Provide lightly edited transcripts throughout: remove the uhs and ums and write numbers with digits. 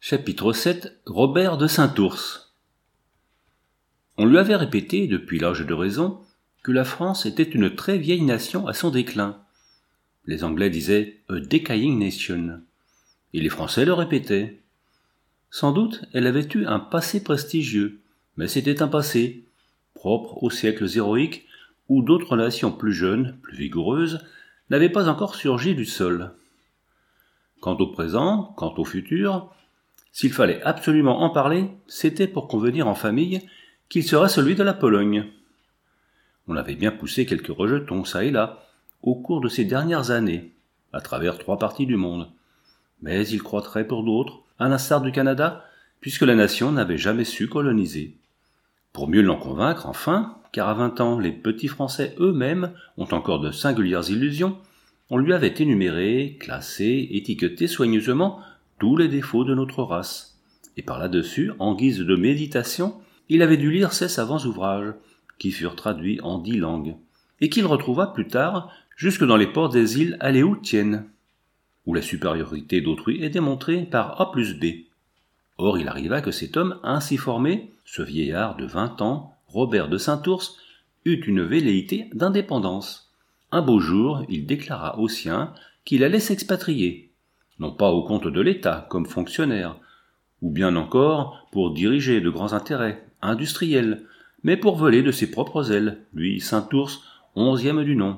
Chapitre 7. Robert de Saint-Ours. On lui avait répété, depuis l'âge de raison, que la France était une très vieille nation à son déclin. Les Anglais disaient « a decaying nation », et les Français le répétaient. Sans doute, elle avait eu un passé prestigieux, mais c'était un passé, propre aux siècles héroïques, où d'autres nations plus jeunes, plus vigoureuses, n'avaient pas encore surgi du sol. Quant au présent, quant au futur, s'il fallait absolument en parler, c'était pour convenir en famille qu'il serait celui de la Pologne. On avait bien poussé quelques rejetons, ça et là, au cours de ces dernières années, à travers 3 parties du monde. Mais il croîtrait pour d'autres, à l'instar du Canada, puisque la nation n'avait jamais su coloniser. Pour mieux l'en convaincre, enfin, car à 20 ans, les petits Français eux-mêmes ont encore de singulières illusions, on lui avait énuméré, classé, étiqueté soigneusement tous les défauts de notre race. Et par là-dessus, en guise de méditation, il avait dû lire ses savants ouvrages, qui furent traduits en 10 langues, et qu'il retrouva plus tard jusque dans les ports des îles Aléoutiennes, où la supériorité d'autrui est démontrée par A plus B. Or il arriva que cet homme ainsi formé, ce vieillard de 20 ans, Robert de Saint-Ours, eut une velléité d'indépendance. Un beau jour, il déclara aux siens qu'il allait s'expatrier, non pas au compte de l'État comme fonctionnaire, ou bien encore pour diriger de grands intérêts industriels, mais pour voler de ses propres ailes, lui, Saint-Ours, 11e du nom.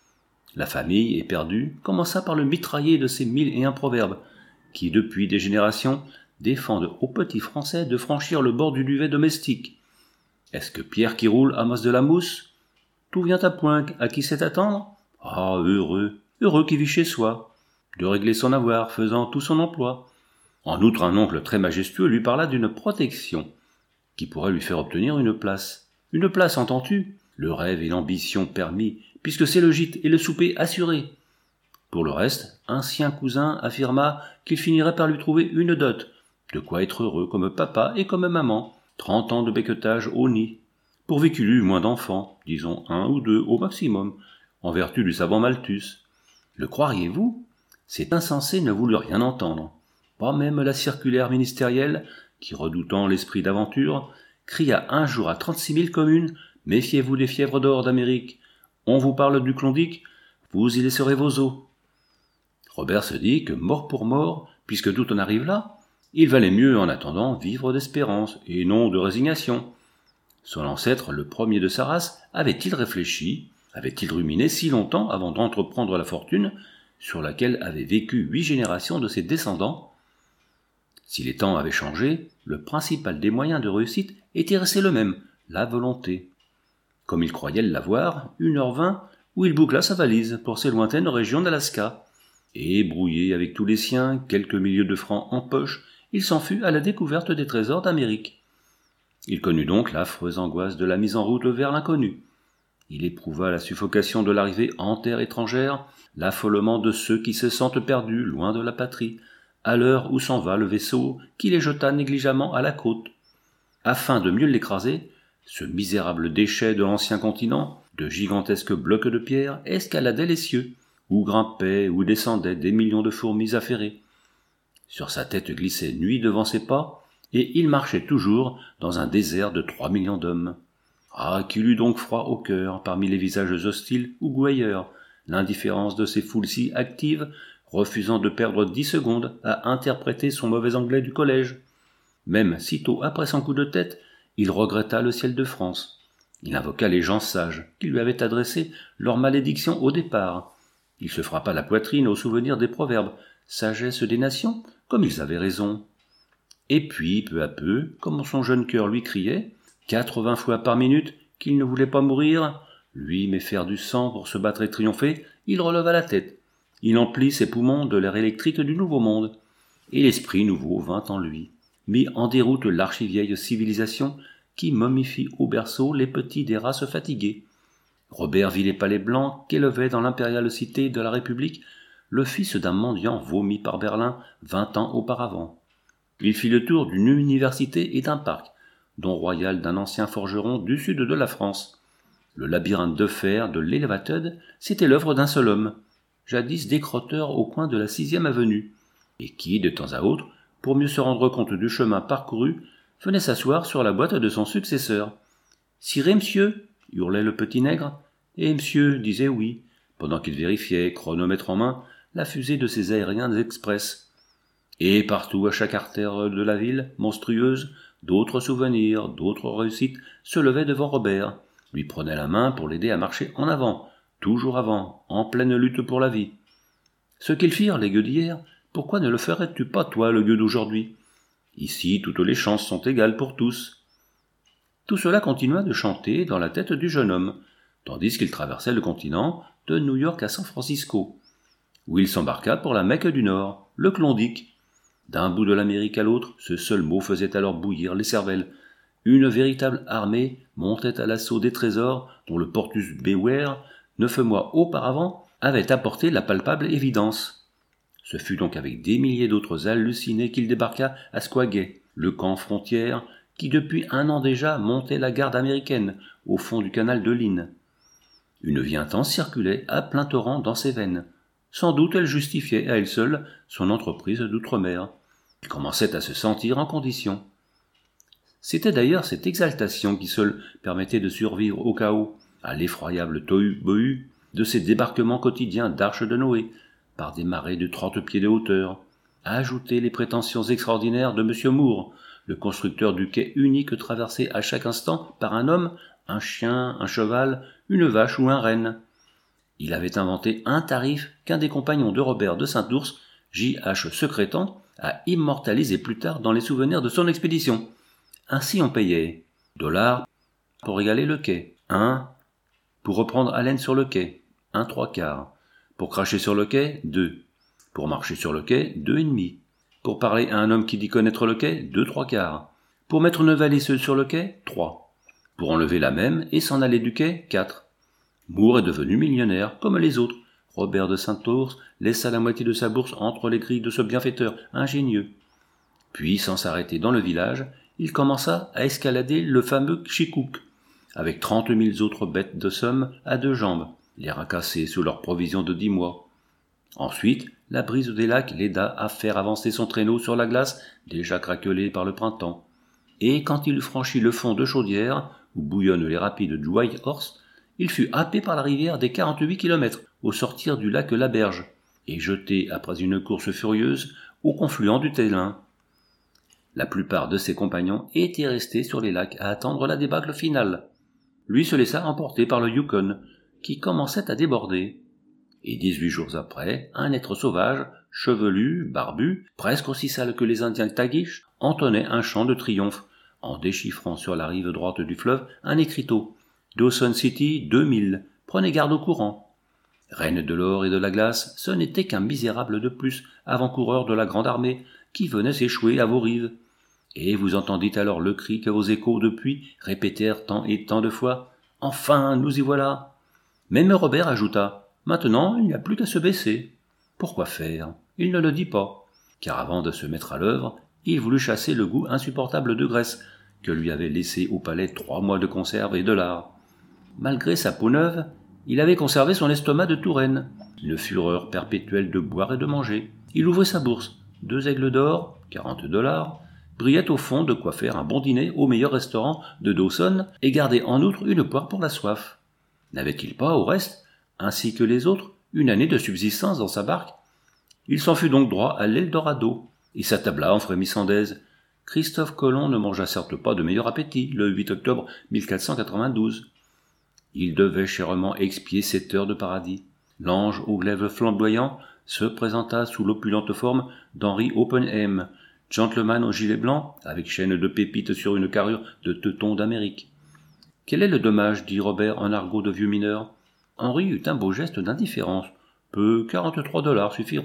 La famille, éperdue, commença par le mitrailler de ses 1001 proverbes, qui, depuis des générations, défendent aux petits Français de franchir le bord du duvet domestique. Est-ce que pierre qui roule amasse de la mousse? Tout vient à point, à qui sait attendre? Ah, heureux qui vit chez soi, de régler son avoir, faisant tout son emploi. En outre, un oncle très majestueux lui parla d'une protection, qui pourrait lui faire obtenir une place. Une place, entends-tu? Le rêve et l'ambition permis, puisque c'est le gîte et le souper assurés. Pour le reste, un sien cousin affirma qu'il finirait par lui trouver une dot, de quoi être heureux comme papa et comme maman, 30 ans de becquetage au nid, pourvu qu'il eût moins d'enfants, disons 1 ou 2 au maximum, en vertu du savant Malthus. Le croiriez-vous? Cet insensé ne voulut rien entendre, pas même la circulaire ministérielle, qui, redoutant l'esprit d'aventure, cria un jour à 36 000 communes « Méfiez-vous des fièvres d'or d'Amérique, on vous parle du Klondike, vous y laisserez vos os ». Robert se dit que mort pour mort, puisque tout en arrive là, il valait mieux en attendant vivre d'espérance et non de résignation. Son ancêtre, le premier de sa race, avait-il réfléchi, avait-il ruminé si longtemps avant d'entreprendre la fortune sur laquelle avaient vécu 8 générations de ses descendants? Si les temps avaient changé, le principal des moyens de réussite était resté le même, la volonté. Comme il croyait l'avoir, 1h20, où il boucla sa valise pour ses lointaines régions d'Alaska, et, brouillé avec tous les siens, quelques milliers de francs en poche, il s'en fut à la découverte des trésors d'Amérique. Il connut donc l'affreuse angoisse de la mise en route vers l'inconnu. Il éprouva la suffocation de l'arrivée en terre étrangère, l'affolement de ceux qui se sentent perdus loin de la patrie, à l'heure où s'en va le vaisseau qui les jeta négligemment à la côte. Afin de mieux l'écraser, ce misérable déchet de l'ancien continent, de gigantesques blocs de pierre, escaladait les cieux, où grimpaient ou descendaient des millions de fourmis affairées. Sur sa tête glissait nuit devant ses pas, et il marchait toujours dans un désert de 3 millions d'hommes. Ah, qu'il eut donc froid au cœur parmi les visages hostiles ou gouailleurs, l'indifférence de ces foules si actives, refusant de perdre 10 secondes à interpréter son mauvais anglais du collège. Même sitôt après son coup de tête, il regretta le ciel de France. Il invoqua les gens sages qui lui avaient adressé leur malédiction au départ. Il se frappa la poitrine au souvenir des proverbes, sagesse des nations, comme ils avaient raison. Et puis, peu à peu, comme son jeune cœur lui criait, 80 fois par minute, qu'il ne voulait pas mourir, lui mais faire du sang pour se battre et triompher, il releva la tête. Il emplit ses poumons de l'air électrique du nouveau monde. Et l'esprit nouveau vint en lui, mit en déroute l'archivieille civilisation qui momifie au berceau les petits des races fatiguées. Robert vit les palais blancs qu'élevait dans l'impériale cité de la République le fils d'un mendiant vomi par Berlin 20 ans auparavant. Il fit le tour d'une université et d'un parc, don royal d'un ancien forgeron du sud de la France. Le labyrinthe de fer de l'Elevated, c'était l'œuvre d'un seul homme, jadis décrotteur au coin de la 6e avenue, et qui, de temps à autre, pour mieux se rendre compte du chemin parcouru, venait s'asseoir sur la boîte de son successeur. « Ciré, monsieur » hurlait le petit nègre. Et monsieur disait oui, pendant qu'il vérifiait, chronomètre en main, la fusée de ses aériens express. Et partout, à chaque artère de la ville, monstrueuse, d'autres souvenirs, d'autres réussites se levaient devant Robert, lui prenaient la main pour l'aider à marcher en avant, toujours avant, en pleine lutte pour la vie. Ce qu'ils firent, les gueux d'hier, pourquoi ne le ferais-tu pas, toi, le gueux d'aujourd'hui ? Ici, toutes les chances sont égales pour tous. Tout cela continua de chanter dans la tête du jeune homme, tandis qu'il traversait le continent, de New York à San Francisco, où il s'embarqua pour la Mecque du Nord, le Klondike. D'un bout de l'Amérique à l'autre, ce seul mot faisait alors bouillir les cervelles. Une véritable armée montait à l'assaut des trésors dont le Portus Beware, 9 mois auparavant, avait apporté la palpable évidence. Ce fut donc avec des milliers d'autres hallucinés qu'il débarqua à Skagway, le camp frontière qui depuis 1 an déjà montait la garde américaine au fond du canal de Lynn. Une vie intense circulait à plein torrent dans ses veines. Sans doute elle justifiait à elle seule son entreprise d'outre-mer. Il commençait à se sentir en condition. C'était d'ailleurs cette exaltation qui seule permettait de survivre au chaos, à l'effroyable tohu-bohu de ces débarquements quotidiens d'arches de Noé, par des marées de 30 pieds de hauteur, à ajouter les prétentions extraordinaires de M. Moore, le constructeur du quai unique traversé à chaque instant par un homme, un chien, un cheval, une vache ou un renne. Il avait inventé un tarif qu'un des compagnons de Robert de Saint-Ours, J.H. Secrétan, a immortalisé plus tard dans les souvenirs de son expédition. Ainsi on payait $ pour égaler le quai, 1 pour reprendre haleine sur le quai, 1/3, pour cracher sur le quai, 2, pour marcher sur le quai, 2,5, pour parler à un homme qui dit connaître le quai, 2/3, pour mettre une valise sur le quai, 3, pour enlever la même et s'en aller du quai, 4. Moore est devenu millionnaire, comme les autres. Robert de Saint-Ours laissa la moitié de sa bourse entre les grilles de ce bienfaiteur ingénieux. Puis, sans s'arrêter dans le village, il commença à escalader le fameux Chikouk, avec 30 000 autres bêtes de somme à 2 jambes, les racasser sous leurs provisions de 10 mois. Ensuite, la brise des lacs l'aida à faire avancer son traîneau sur la glace, déjà craquelée par le printemps. Et quand il eut franchi le fond de Chaudière, où bouillonnent les rapides du White Horse, il fut happé par la rivière des 48 km au sortir du lac La Berge, et jeté, après une course furieuse, au confluent du Télin. La plupart de ses compagnons étaient restés sur les lacs à attendre la débâcle finale. Lui se laissa emporter par le Yukon, qui commençait à déborder. Et 18 jours après, un être sauvage, chevelu, barbu, presque aussi sale que les Indiens Tagish, entonnait un chant de triomphe, en déchiffrant sur la rive droite du fleuve un écriteau. Dawson City 2000, prenez garde au courant. Reine de l'or et de la glace, ce n'était qu'un misérable de plus, avant-coureur de la grande armée, qui venait s'échouer à vos rives. Et vous entendîtes alors le cri que vos échos depuis répétèrent tant et tant de fois. Enfin, nous y voilà. Même Robert ajouta. Maintenant, il n'y a plus qu'à se baisser. Pourquoi faire ? Il ne le dit pas, car avant de se mettre à l'œuvre, il voulut chasser le goût insupportable de graisse, que lui avait laissé au palais 3 mois de conserve et de lard. Malgré sa peau neuve, il avait conservé son estomac de Touraine, une fureur perpétuelle de boire et de manger. Il ouvrit sa bourse, 2 aigles d'or, $40, brillaient au fond de quoi faire un bon dîner au meilleur restaurant de Dawson et gardait en outre une poire pour la soif. N'avait-il pas, au reste, ainsi que les autres, une année de subsistance dans sa barque ? Il s'en fut donc droit à l'Eldorado, et s'attabla en frémissant d'aise. Christophe Colomb ne mangea certes pas de meilleur appétit le 8 octobre 1492. Il devait chèrement expier 7 heures de paradis. L'ange au glaive flamboyant se présenta sous l'opulente forme d'Henry Oppenheim, gentleman au gilet blanc, avec chaîne de pépites sur une carrure de teuton d'Amérique. « Quel est le dommage » dit Robert en argot de vieux mineur. Henry eut un beau geste d'indifférence. « Peu, $43 suffiront. »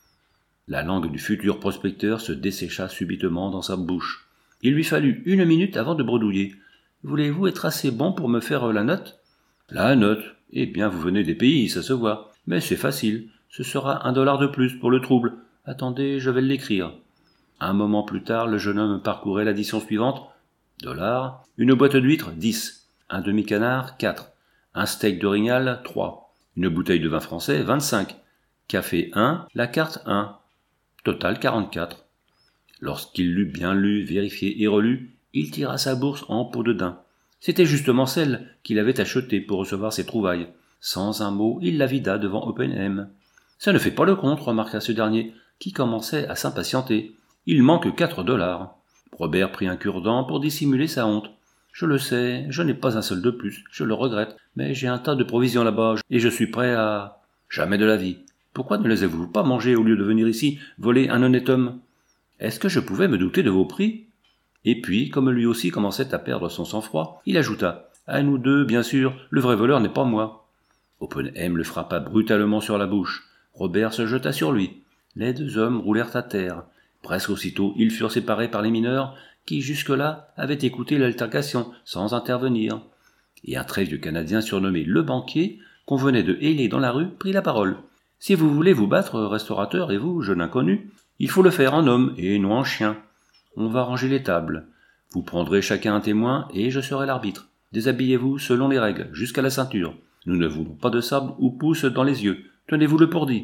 La langue du futur prospecteur se dessécha subitement dans sa bouche. Il lui fallut 1 minute avant de bredouiller. « Voulez-vous être assez bon pour me faire la note ?»« La note ? Eh bien, vous venez des pays, ça se voit. Mais c'est facile. Ce sera $1 de plus pour le trouble. Attendez, je vais l'écrire. » Un moment plus tard, le jeune homme parcourait l'addition suivante. $, une boîte d'huîtres, 10, un demi-canard, 4, un steak d'orignal, 3, une bouteille de vin français, 25, café 1, la carte 1, total 44. Lorsqu'il l'eut bien lu, vérifié et relu, il tira sa bourse en peau de daim. C'était justement celle qu'il avait achetée pour recevoir ses trouvailles. Sans un mot, il la vida devant Oppenheim. « Ça ne fait pas le compte, remarqua ce dernier, qui commençait à s'impatienter. Il manque 4 $. Robert prit un cure-dent pour dissimuler sa honte. « Je le sais, je n'ai pas un seul de plus, je le regrette, mais j'ai un tas de provisions là-bas, et je suis prêt à... » « Jamais de la vie. Pourquoi ne les avez-vous pas mangés au lieu de venir ici voler un honnête homme ? Est-ce que je pouvais me douter de vos prix ?» Et puis, comme lui aussi commençait à perdre son sang-froid, il ajouta « À nous deux, bien sûr, le vrai voleur n'est pas moi. » Oppenheim le frappa brutalement sur la bouche. Robert se jeta sur lui. Les deux hommes roulèrent à terre. Presque aussitôt, ils furent séparés par les mineurs, qui jusque-là avaient écouté l'altercation sans intervenir. Et un très vieux Canadien surnommé le banquier, qu'on venait de héler dans la rue, prit la parole. « Si vous voulez vous battre, restaurateur, et vous, jeune inconnu, il faut le faire en homme et non en chien. On va ranger les tables. Vous prendrez chacun un témoin et je serai l'arbitre. Déshabillez-vous selon les règles, jusqu'à la ceinture. Nous ne voulons pas de sable ou pouce dans les yeux. Tenez-vous-le pour dit. »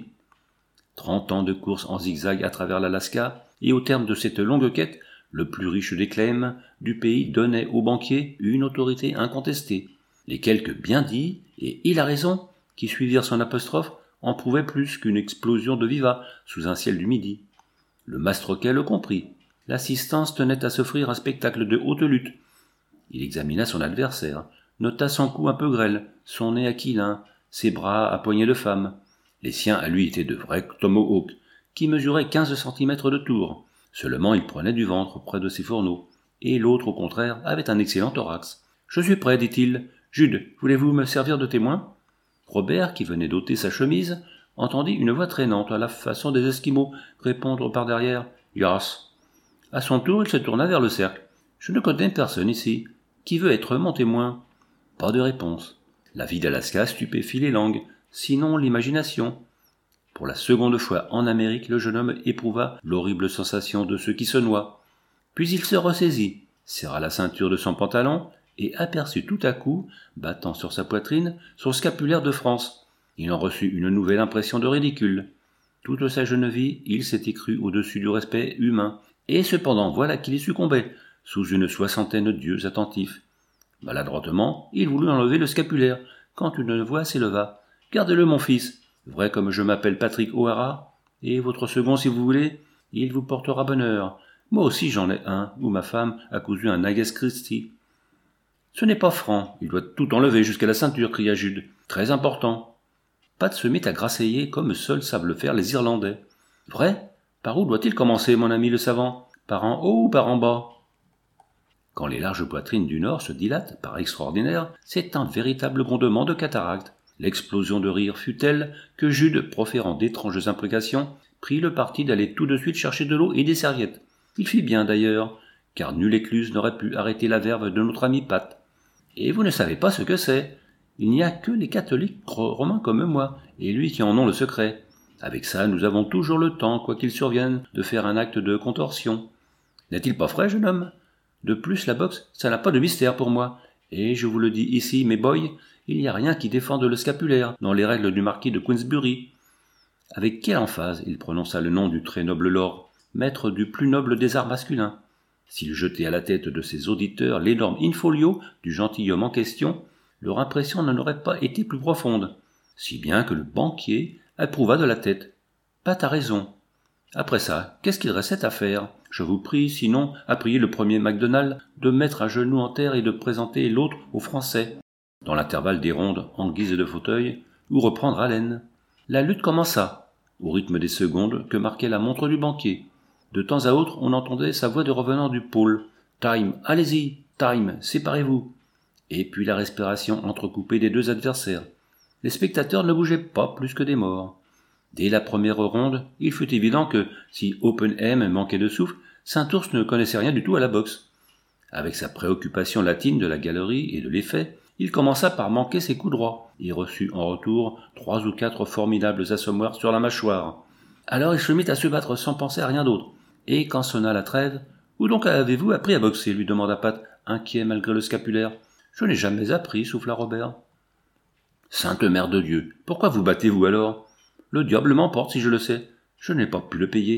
30 ans de course en zigzag à travers l'Alaska, et au terme de cette longue quête, le plus riche des claims du pays donnait au banquier une autorité incontestée. Les quelques bien dits, et il a raison, qui suivirent son apostrophe, en prouvaient plus qu'une explosion de vivats sous un ciel du midi. Le mastroquet le comprit. L'assistance tenait à s'offrir un spectacle de haute lutte. Il examina son adversaire, nota son cou un peu grêle, son nez aquilin, ses bras à poignées de femme. Les siens à lui étaient de vrais tomahawks, qui mesuraient 15 centimètres de tour. Seulement il prenait du ventre près de ses fourneaux, et l'autre au contraire avait un excellent thorax. « Je suis prêt, dit-il. Jude, voulez-vous me servir de témoin ?» Robert, qui venait d'ôter sa chemise, entendit une voix traînante à la façon des Esquimaux répondre par derrière « Yas ». À son tour, il se tourna vers le cercle. « Je ne connais personne ici. Qui veut être mon témoin ?» Pas de réponse. La vie d'Alaska stupéfie les langues, sinon l'imagination. Pour la seconde fois en Amérique, le jeune homme éprouva l'horrible sensation de ceux qui se noient. Puis il se ressaisit, serra la ceinture de son pantalon et aperçut tout à coup, battant sur sa poitrine, son scapulaire de France. Il en reçut une nouvelle impression de ridicule. Toute sa jeune vie, il s'était cru au-dessus du respect humain, et cependant voilà qu'il y succombait, sous une 60aine d'yeux attentifs. Maladroitement, il voulut enlever le scapulaire, quand une voix s'éleva. « Gardez-le, mon fils, vrai comme je m'appelle Patrick O'Hara, et votre second, si vous voulez, il vous portera bonheur. Moi aussi j'en ai un, où ma femme a cousu un Agatha Christie. » « Ce n'est pas franc, il doit tout enlever jusqu'à la ceinture, cria Jude. Très important. » Pat se mit à grasseiller comme seuls savent le faire les Irlandais. « Vrai ? Par où doit-il commencer, mon ami le savant ? Par en haut ou par en bas ?» Quand les larges poitrines du Nord se dilatent, par extraordinaire, c'est un véritable grondement de cataracte. L'explosion de rire fut telle que Jude, proférant d'étranges imprécations, prit le parti d'aller tout de suite chercher de l'eau et des serviettes. Il fit bien d'ailleurs, car nulle écluse n'aurait pu arrêter la verve de notre ami Pat. Et vous ne savez pas ce que c'est. Il n'y a que les catholiques romains comme moi, et lui qui en ont le secret. Avec ça, nous avons toujours le temps, quoi qu'il survienne, de faire un acte de contorsion. N'est-il pas vrai, jeune homme ? De plus, la boxe, ça n'a pas de mystère pour moi. Et je vous le dis ici, mes boys, il n'y a rien qui défende le scapulaire dans les règles du marquis de Queensbury. Avec quelle emphase il prononça le nom du très noble lord, maître du plus noble des arts masculins. S'il jetait à la tête de ses auditeurs l'énorme in-folio du gentilhomme en question, leur impression n'en aurait pas été plus profonde, si bien que le banquier approuva de la tête. « Pat a raison. Après ça, qu'est-ce qu'il restait à faire ? Je vous prie, sinon, à prier le premier MacDonald de mettre un genou en terre et de présenter l'autre aux Français, dans l'intervalle des rondes en guise de fauteuil, ou reprendre haleine. » La lutte commença, au rythme des secondes que marquait la montre du banquier. De temps à autre, on entendait sa voix de revenant du pôle. « Time, allez-y, time, séparez-vous !» Et puis la respiration entrecoupée des deux adversaires. Les spectateurs ne bougeaient pas plus que des morts. Dès la première ronde, il fut évident que, si Oppenheim manquait de souffle, Saint-Ours ne connaissait rien du tout à la boxe. Avec sa préoccupation latine de la galerie et de l'effet, il commença par manquer ses coups droits, et reçut en retour 3 ou 4 formidables assommoirs sur la mâchoire. Alors il se mit à se battre sans penser à rien d'autre. Et quand sonna la trêve, « Où donc avez-vous appris à boxer ?» lui demanda Pat, inquiet malgré le scapulaire. « Je n'ai jamais appris, souffla Robert. »« Sainte Mère de Dieu, pourquoi vous battez-vous alors ? Le diable m'emporte si je le sais. Je n'ai pas pu le payer. »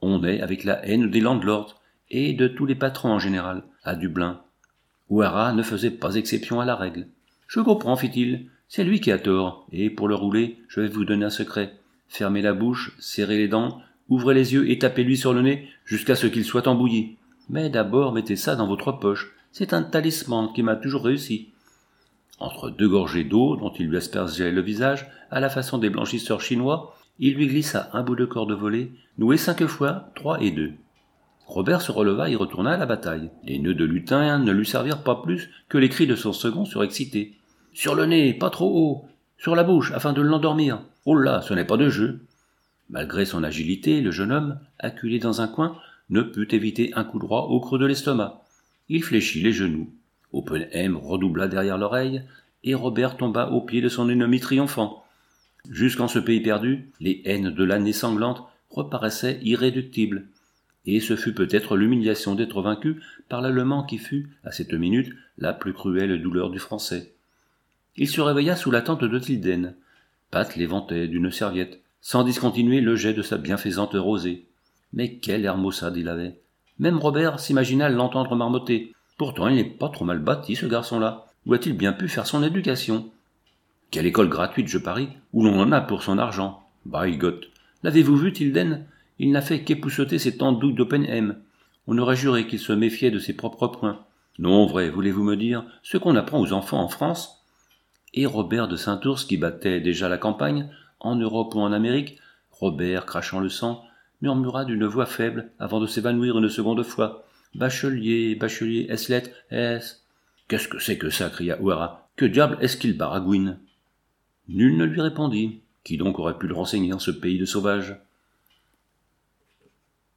On est avec la haine des landlords, et de tous les patrons en général, à Dublin. O'Hara ne faisait pas exception à la règle. « Je comprends, fit-il, c'est lui qui a tort, et pour le rouler, je vais vous donner un secret. Fermez la bouche, serrez les dents, ouvrez les yeux et tapez-lui sur le nez jusqu'à ce qu'il soit embouilli. Mais d'abord mettez ça dans votre poche, c'est un talisman qui m'a toujours réussi. » Entre 2 gorgées d'eau dont il lui aspergeait le visage, à la façon des blanchisseurs chinois, il lui glissa un bout de corde volée, noué 5 fois, 3 et 2. Robert se releva et retourna à la bataille. Les nœuds de lutin ne lui servirent pas plus que les cris de son second surexcité. « Sur le nez, pas trop haut, sur la bouche, afin de l'endormir. Oh là, ce n'est pas de jeu. » Malgré son agilité, le jeune homme, acculé dans un coin, ne put éviter un coup droit au creux de l'estomac. Il fléchit les genoux. Oppenheim redoubla derrière l'oreille, et Robert tomba aux pieds de son ennemi triomphant. Jusqu'en ce pays perdu, les haines de l'année sanglante reparaissaient irréductibles. Et ce fut peut-être l'humiliation d'être vaincu par l'Allemand qui fut, à cette minute, la plus cruelle douleur du Français. Il se réveilla sous la tente de Tilden. Pat l'éventait d'une serviette, sans discontinuer le jet de sa bienfaisante rosée. Mais quel air maussade il avait! Même Robert s'imagina l'entendre marmotter. Pourtant il n'est pas trop mal bâti, ce garçon-là. Où a-t-il bien pu faire son éducation? Quelle école gratuite, je parie, où l'on en a pour son argent. By God! L'avez-vous vu, Tilden? Il n'a fait qu'épousseter ses tantes douilles d'Oppenheim. On aurait juré qu'il se méfiait de ses propres poings. Non, vrai, voulez-vous me dire, ce qu'on apprend aux enfants en France? Et Robert de Saint-Ours, qui battait déjà la campagne, en Europe ou en Amérique, Robert, crachant le sang, murmura d'une voix faible avant de s'évanouir une seconde fois. « Bachelier, bachelier, est-ce lettre, est-ce... » « Qu'est-ce que c'est que ça » cria O'Hara. « Que diable est-ce qu'il baragouine ?» Nul ne lui répondit. Qui donc aurait pu le renseigner en ce pays de sauvages?